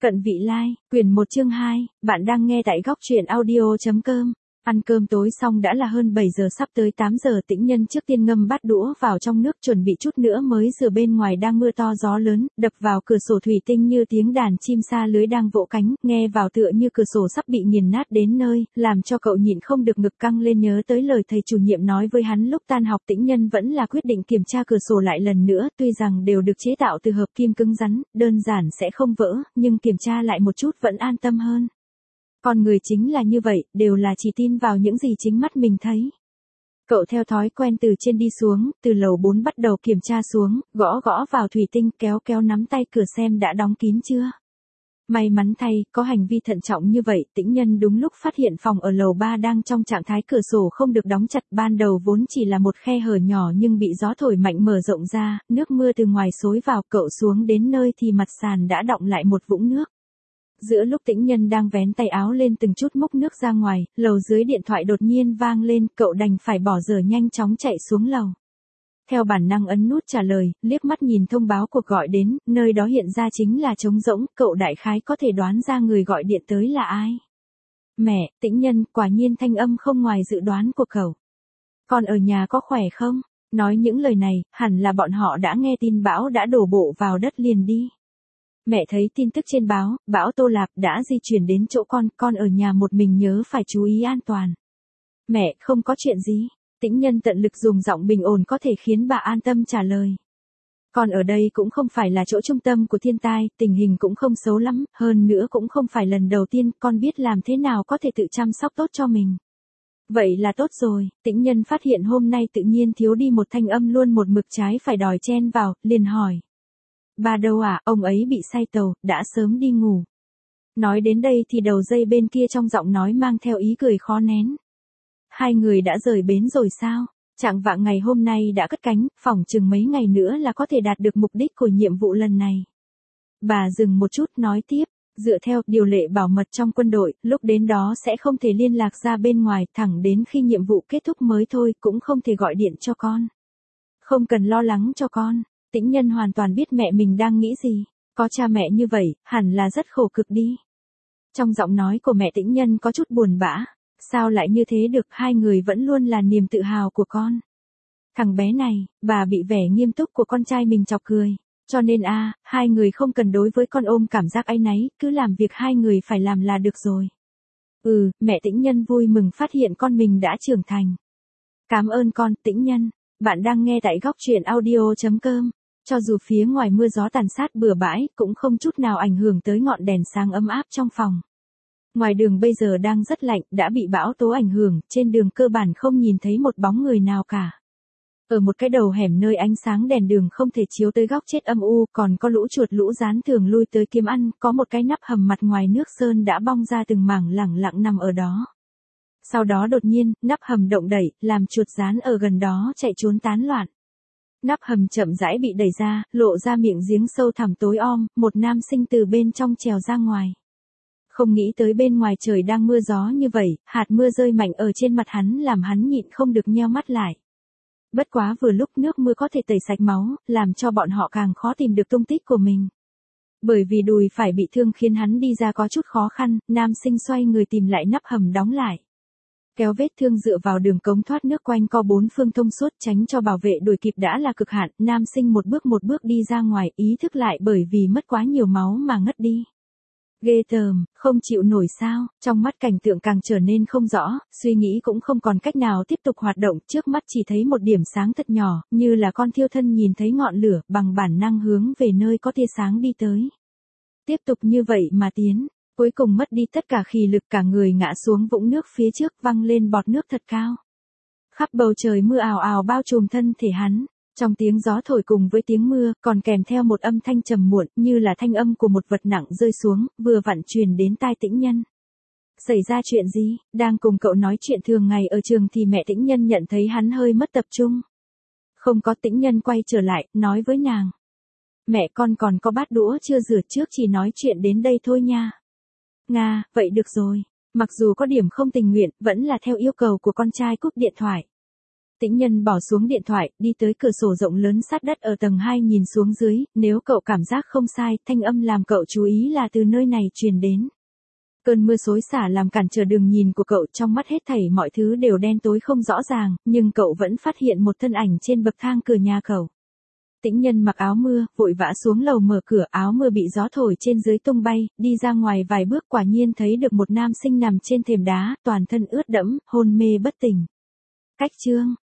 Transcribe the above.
Cận Vị Lai, quyển 1 chương 2, bạn đang nghe tại góc truyện audio.com. Ăn cơm tối xong đã là hơn 7 giờ, sắp tới 8 giờ. Tĩnh Nhân trước tiên ngâm bát đũa vào trong nước, chuẩn bị chút nữa mới rửa. Bên ngoài đang mưa to gió lớn, đập vào cửa sổ thủy tinh như tiếng đàn chim sa lưới đang vỗ cánh, nghe vào tựa như cửa sổ sắp bị nghiền nát đến nơi, làm cho cậu nhịn không được ngực căng lên, nhớ tới lời thầy chủ nhiệm nói với hắn lúc tan học. Tĩnh Nhân vẫn là quyết định kiểm tra cửa sổ lại lần nữa, tuy rằng đều được chế tạo từ hợp kim cứng rắn, đơn giản sẽ không vỡ, nhưng kiểm tra lại một chút vẫn an tâm hơn. Con người chính là như vậy, đều là chỉ tin vào những gì chính mắt mình thấy. Cậu theo thói quen từ trên đi xuống, từ lầu 4 bắt đầu kiểm tra xuống, gõ gõ vào thủy tinh, kéo nắm tay cửa xem đã đóng kín chưa. May mắn thay, có hành vi thận trọng như vậy, Tĩnh Nhân đúng lúc phát hiện phòng ở lầu 3 đang trong trạng thái cửa sổ không được đóng chặt. Ban đầu vốn chỉ là một khe hở nhỏ nhưng bị gió thổi mạnh mở rộng ra, nước mưa từ ngoài xối vào. Cậu xuống đến nơi thì mặt sàn đã đọng lại một vũng nước. Giữa lúc Tĩnh Nhân đang vén tay áo lên từng chút múc nước ra ngoài, lầu dưới điện thoại đột nhiên vang lên, cậu đành phải bỏ dở nhanh chóng chạy xuống lầu. Theo bản năng ấn nút trả lời, liếc mắt nhìn thông báo cuộc gọi đến, nơi đó hiện ra chính là trống rỗng, cậu đại khái có thể đoán ra người gọi điện tới là ai. Mẹ, Tĩnh Nhân, quả nhiên thanh âm không ngoài dự đoán của cậu. Con ở nhà có khỏe không? Nói những lời này, hẳn là bọn họ đã nghe tin bão đã đổ bộ vào đất liền đi. Mẹ thấy tin tức trên báo, bão Tô Lạp đã di chuyển đến chỗ con ở nhà một mình nhớ phải chú ý an toàn. Mẹ, không có chuyện gì. Tĩnh Nhân tận lực dùng giọng bình ổn có thể khiến bà an tâm trả lời. Con ở đây cũng không phải là chỗ trung tâm của thiên tai, tình hình cũng không xấu lắm, hơn nữa cũng không phải lần đầu tiên, con biết làm thế nào có thể tự chăm sóc tốt cho mình. Vậy là tốt rồi. Tĩnh Nhân phát hiện hôm nay tự nhiên thiếu đi một thanh âm luôn một mực trái phải đòi chen vào, liền hỏi. Bà đâu à, ông ấy bị say tàu, đã sớm đi ngủ. Nói đến đây thì đầu dây bên kia trong giọng nói mang theo ý cười khó nén. Hai người đã rời bến rồi sao? Chạng vạng ngày hôm nay đã cất cánh, phỏng chừng mấy ngày nữa là có thể đạt được mục đích của nhiệm vụ lần này. Bà dừng một chút nói tiếp, dựa theo điều lệ bảo mật trong quân đội, lúc đến đó sẽ không thể liên lạc ra bên ngoài, thẳng đến khi nhiệm vụ kết thúc mới thôi, cũng không thể gọi điện cho con. Không cần lo lắng cho con. Tĩnh Nhân hoàn toàn biết mẹ mình đang nghĩ gì, có cha mẹ như vậy, hẳn là rất khổ cực đi. Trong giọng nói của mẹ Tĩnh Nhân có chút buồn bã, sao lại như thế được, hai người vẫn luôn là niềm tự hào của con. Thằng bé này, bà bị vẻ nghiêm túc của con trai mình chọc cười, cho nên hai người không cần đối với con ôm cảm giác áy náy, cứ làm việc hai người phải làm là được rồi. Mẹ Tĩnh Nhân vui mừng phát hiện con mình đã trưởng thành. Cảm ơn con, Tĩnh Nhân, bạn đang nghe tại góc truyện audio.com. Cho dù phía ngoài mưa gió tàn sát bừa bãi, cũng không chút nào ảnh hưởng tới ngọn đèn sáng ấm áp trong phòng. Ngoài đường bây giờ đang rất lạnh, đã bị bão tố ảnh hưởng, trên đường cơ bản không nhìn thấy một bóng người nào cả. Ở một cái đầu hẻm nơi ánh sáng đèn đường không thể chiếu tới góc chết âm u, còn có lũ chuột lũ gián thường lui tới kiếm ăn, có một cái nắp hầm mặt ngoài nước sơn đã bong ra từng mảng lẳng lặng nằm ở đó. Sau đó đột nhiên, nắp hầm động đẩy, làm chuột gián ở gần đó chạy trốn tán loạn. Nắp hầm chậm rãi bị đẩy ra, lộ ra miệng giếng sâu thẳm tối om, một nam sinh từ bên trong trèo ra ngoài. Không nghĩ tới bên ngoài trời đang mưa gió như vậy, hạt mưa rơi mạnh ở trên mặt hắn làm hắn nhịn không được nheo mắt lại. Bất quá vừa lúc nước mưa có thể tẩy sạch máu, làm cho bọn họ càng khó tìm được tung tích của mình. Bởi vì đùi phải bị thương khiến hắn đi ra có chút khó khăn, nam sinh xoay người tìm lại nắp hầm đóng lại. Kéo vết thương dựa vào đường cống thoát nước quanh co bốn phương thông suốt, tránh cho bảo vệ đuổi kịp đã là cực hạn, nam sinh một bước đi ra ngoài, ý thức lại bởi vì mất quá nhiều máu mà ngất đi. Ghê tởm, không chịu nổi sao, trong mắt cảnh tượng càng trở nên không rõ, suy nghĩ cũng không còn cách nào tiếp tục hoạt động, trước mắt chỉ thấy một điểm sáng thật nhỏ, như là con thiêu thân nhìn thấy ngọn lửa, bằng bản năng hướng về nơi có tia sáng đi tới. Tiếp tục như vậy mà tiến. Cuối cùng mất đi tất cả khí lực, cả người ngã xuống vũng nước phía trước, văng lên bọt nước thật cao. Khắp bầu trời mưa ào ào bao trùm thân thể hắn. Trong tiếng gió thổi cùng với tiếng mưa, còn kèm theo một âm thanh trầm muộn, như là thanh âm của một vật nặng rơi xuống, vừa vặn truyền đến tai Tĩnh Nhân. Xảy ra chuyện gì? Đang cùng cậu nói chuyện thường ngày ở trường thì mẹ Tĩnh Nhân nhận thấy hắn hơi mất tập trung. Không có. Tĩnh Nhân quay trở lại, nói với nàng. Mẹ, con còn có bát đũa chưa rửa, trước chỉ nói chuyện đến đây thôi nha. Nga, vậy được rồi. Mặc dù có điểm không tình nguyện, vẫn là theo yêu cầu của con trai cúp điện thoại. Tĩnh Nhân bỏ xuống điện thoại, đi tới cửa sổ rộng lớn sát đất ở tầng 2 nhìn xuống dưới, nếu cậu cảm giác không sai, thanh âm làm cậu chú ý là từ nơi này truyền đến. Cơn mưa xối xả làm cản trở đường nhìn của cậu, trong mắt hết thảy mọi thứ đều đen tối không rõ ràng, nhưng cậu vẫn phát hiện một thân ảnh trên bậc thang cửa nhà cậu. Tĩnh Nhân mặc áo mưa, vội vã xuống lầu mở cửa, áo mưa bị gió thổi trên dưới tung bay, đi ra ngoài vài bước quả nhiên thấy được một nam sinh nằm trên thềm đá, toàn thân ướt đẫm, hôn mê bất tỉnh. Cách chương